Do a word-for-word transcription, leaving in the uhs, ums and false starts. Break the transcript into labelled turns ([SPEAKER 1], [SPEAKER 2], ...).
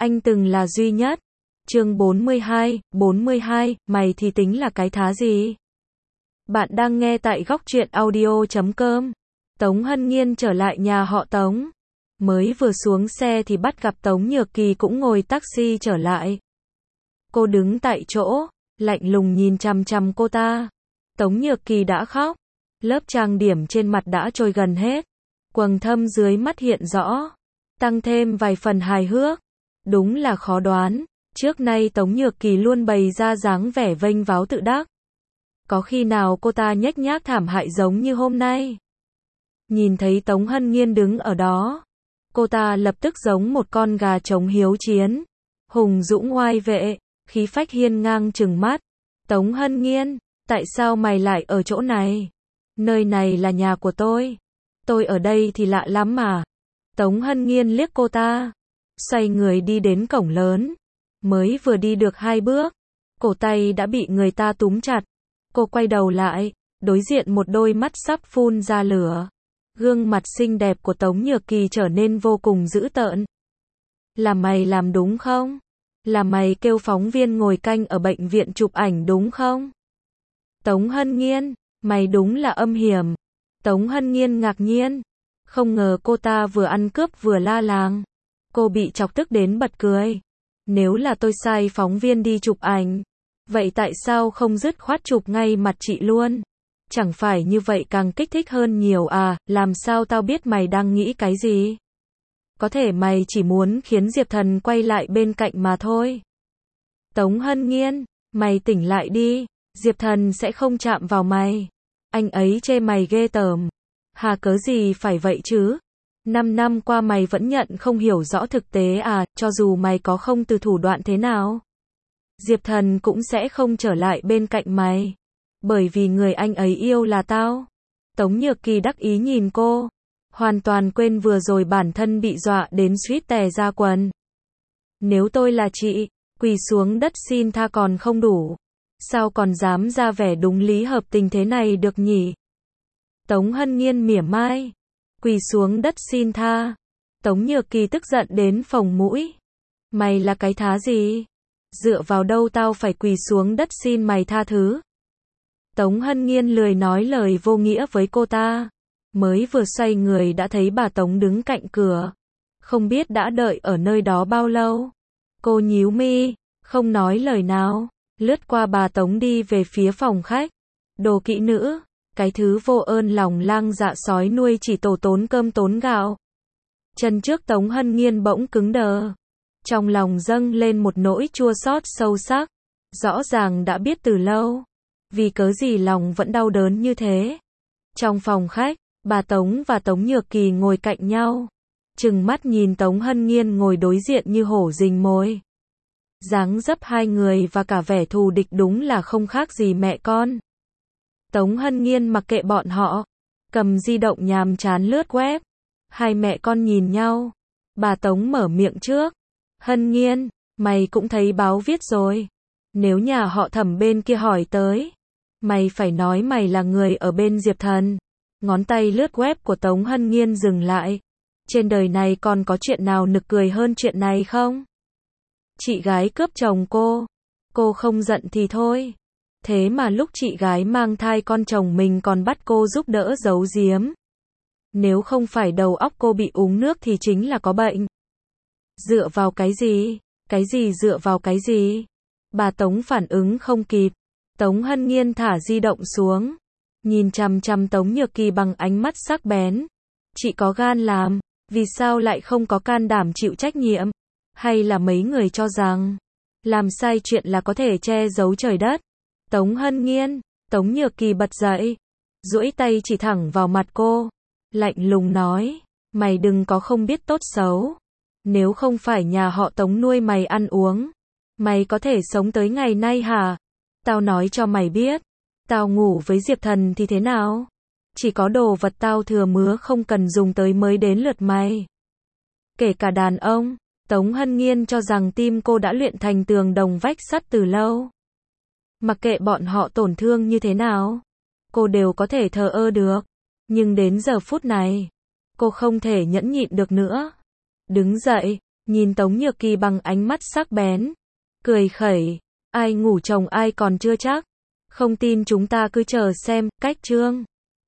[SPEAKER 1] anh từng là duy nhất. Chương bốn mươi hai, bốn mươi hai, mày thì tính là cái thá gì? Bạn đang nghe tại góc truyện audio chấm com. Tống Hân Nhiên trở lại nhà họ Tống. Mới vừa xuống xe thì bắt gặp Tống Nhược Kỳ cũng ngồi taxi trở lại. Cô đứng tại chỗ, lạnh lùng nhìn chằm chằm cô ta. Tống Nhược Kỳ đã khóc. Lớp trang điểm trên mặt đã trôi gần hết. Quầng thâm dưới mắt hiện rõ. Tăng thêm vài phần hài hước. Đúng là khó đoán. Trước nay Tống Nhược Kỳ luôn bày ra dáng vẻ vênh váo tự đắc. Có khi nào cô ta nhếch nhác thảm hại giống như hôm nay? Nhìn thấy Tống Hân Nhiên đứng ở đó, cô ta lập tức giống một con gà trống hiếu chiến, hùng dũng oai vệ, khí phách hiên ngang trừng mắt. Tống Hân Nhiên, tại sao mày lại ở chỗ này? Nơi này là nhà của tôi. Tôi ở đây thì lạ lắm mà. Tống Hân Nhiên liếc cô ta, xoay người đi đến cổng lớn. Mới vừa đi được hai bước, cổ tay đã bị người ta túm chặt. Cô quay đầu lại, đối diện một đôi mắt sắp phun ra lửa. Gương mặt xinh đẹp của Tống Nhược Kỳ trở nên vô cùng dữ tợn. Là mày làm đúng không? Là mày kêu phóng viên ngồi canh ở bệnh viện chụp ảnh đúng không? Tống Hân Nhiên, mày đúng là âm hiểm. Tống Hân Nhiên ngạc nhiên. Không ngờ cô ta vừa ăn cướp vừa la làng. Cô bị chọc tức đến bật cười. Nếu là tôi sai phóng viên đi chụp ảnh, vậy tại sao không dứt khoát chụp ngay mặt chị luôn? Chẳng phải như vậy càng kích thích hơn nhiều à, làm sao tao biết mày đang nghĩ cái gì? Có thể mày chỉ muốn khiến Diệp Thần quay lại bên cạnh mà thôi. Tống Hân Nhiên, mày tỉnh lại đi, Diệp Thần sẽ không chạm vào mày. Anh ấy chê mày ghê tởm. Hà cớ gì phải vậy chứ? Năm năm qua mày vẫn nhận không hiểu rõ thực tế à, cho dù mày có không từ thủ đoạn thế nào. Diệp Thần cũng sẽ không trở lại bên cạnh mày. Bởi vì người anh ấy yêu là tao. Tống Nhược Kỳ đắc ý nhìn cô. Hoàn toàn quên vừa rồi bản thân bị dọa đến suýt tè ra quần. Nếu tôi là chị, quỳ xuống đất xin tha còn không đủ. Sao còn dám ra vẻ đúng lý hợp tình thế này được nhỉ? Tống Hân Nhiên mỉa mai. Quỳ xuống đất xin tha. Tống Nhược Kỳ tức giận đến phồng mũi. Mày là cái thá gì? Dựa vào đâu tao phải quỳ xuống đất xin mày tha thứ? Tống Hân Nhiên lười nói lời vô nghĩa với cô ta. Mới vừa xoay người đã thấy bà Tống đứng cạnh cửa. Không biết đã đợi ở nơi đó bao lâu. Cô nhíu mi, không nói lời nào, lướt qua bà Tống đi về phía phòng khách. Đồ kỹ nữ, cái thứ vô ơn lòng lang dạ sói nuôi chỉ tổ tốn cơm tốn gạo. Chân trước Tống Hân Nhiên bỗng cứng đờ. Trong lòng dâng lên một nỗi chua xót sâu sắc. Rõ ràng đã biết từ lâu. Vì cớ gì lòng vẫn đau đớn như thế? Trong phòng khách, bà Tống và Tống Nhược Kỳ ngồi cạnh nhau. Trừng mắt nhìn Tống Hân Nhiên ngồi đối diện như hổ rình mồi. Dáng dấp hai người và cả vẻ thù địch đúng là không khác gì mẹ con. Tống Hân Nhiên mặc kệ bọn họ, cầm di động nhàm chán lướt web. Hai mẹ con nhìn nhau. Bà Tống mở miệng trước. Hân Nhiên, mày cũng thấy báo viết rồi. Nếu nhà họ Thẩm bên kia hỏi tới, mày phải nói mày là người ở bên Diệp Thần. Ngón tay lướt web của Tống Hân Nhiên dừng lại. Trên đời này còn có chuyện nào nực cười hơn chuyện này không? Chị gái cướp chồng cô. Cô không giận thì thôi. Thế mà lúc chị gái mang thai con chồng mình còn bắt cô giúp đỡ giấu giếm. Nếu không phải đầu óc cô bị uống nước thì chính là có bệnh. Dựa vào cái gì? Cái gì dựa vào cái gì? Bà Tống phản ứng không kịp. Tống Hân Nhiên thả di động xuống. Nhìn chằm chằm Tống Nhược Kỳ bằng ánh mắt sắc bén. Chị có gan làm, vì sao lại không có can đảm chịu trách nhiệm? Hay là mấy người cho rằng, làm sai chuyện là có thể che giấu trời đất? Tống Hân Nhiên, Tống Nhược Kỳ bật dậy, duỗi tay chỉ thẳng vào mặt cô. Lạnh lùng nói, mày đừng có không biết tốt xấu. Nếu không phải nhà họ Tống nuôi mày ăn uống, mày có thể sống tới ngày nay hả? Tao nói cho mày biết, tao ngủ với Diệp Thần thì thế nào? Chỉ có đồ vật tao thừa mứa không cần dùng tới mới đến lượt mày. Kể cả đàn ông, Tống Hân Nhiên cho rằng tim cô đã luyện thành tường đồng vách sắt từ lâu. Mặc kệ bọn họ tổn thương như thế nào, cô đều có thể thờ ơ được. Nhưng đến giờ phút này, cô không thể nhẫn nhịn được nữa. Đứng dậy, Nhìn Tống Nhược Kỳ bằng ánh mắt sắc bén. Cười khẩy. Ai ngủ chồng ai còn chưa chắc. Không tin chúng ta cứ chờ xem, cách chương.